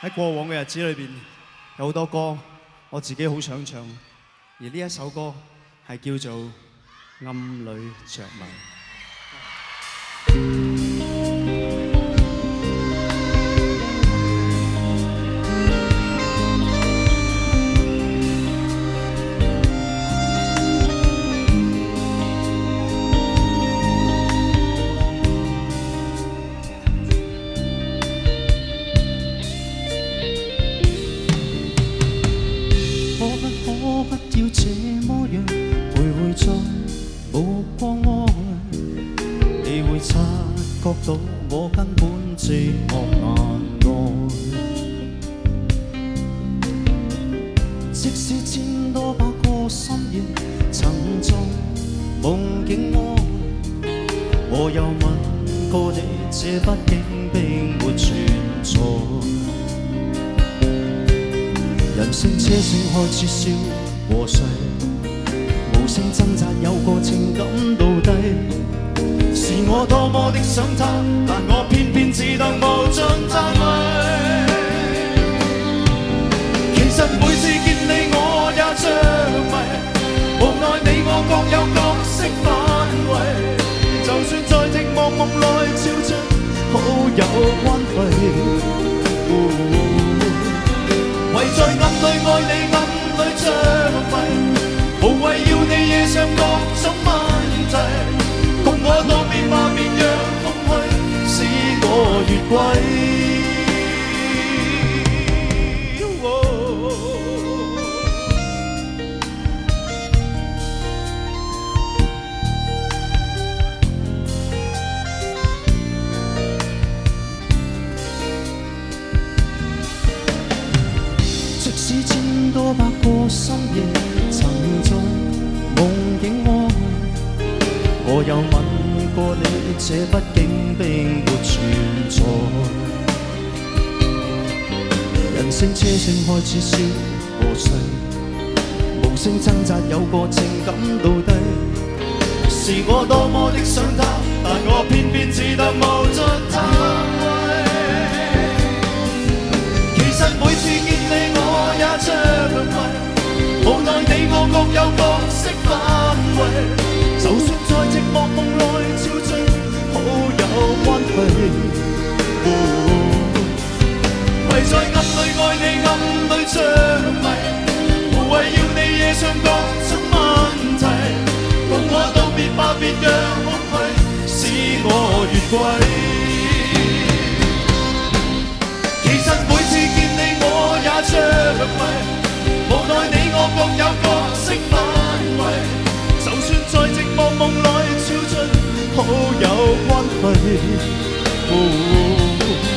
喺過往嘅日子裏邊，有好多歌我自己好想唱，而呢一首歌係叫做《暗裏着迷》。 到我根本寂寞難耐，即使千多百個深夜曾在夢境愛，我又問過你，這畢竟並沒存在。人聲車聲開始消和逝，無聲掙扎有個情感到底。是我多麼的想他，但我偏偏只得無盡讚美。其實每次見你我也着迷，無奈你我各有角色範圍。就算在寂寞夢內照進，好有關係。唯在暗裏愛你，暗裏着迷，無謂要你惹上各種問題。共我當面話便讓空虛使我越軌。即使千多百個深夜曾在夢境愛，我又問過你，這畢竟並沒存在。人聲車聲開始消和逝，無聲掙扎有個情感到底。是我多麼的想他，但我偏偏只得無盡讚慰。其實每次見你我也着迷，無奈你我各有角色範圍。就算在寂寞夢內照進，好有關係。唯在暗裏愛你，暗裏着迷，無謂要你惹上各種問題。共我道別吧，別讓空虛使我越軌。其實每次見你我也着迷，無奈你我各有角色範圍。就算在寂寞夢內照進，好有關係。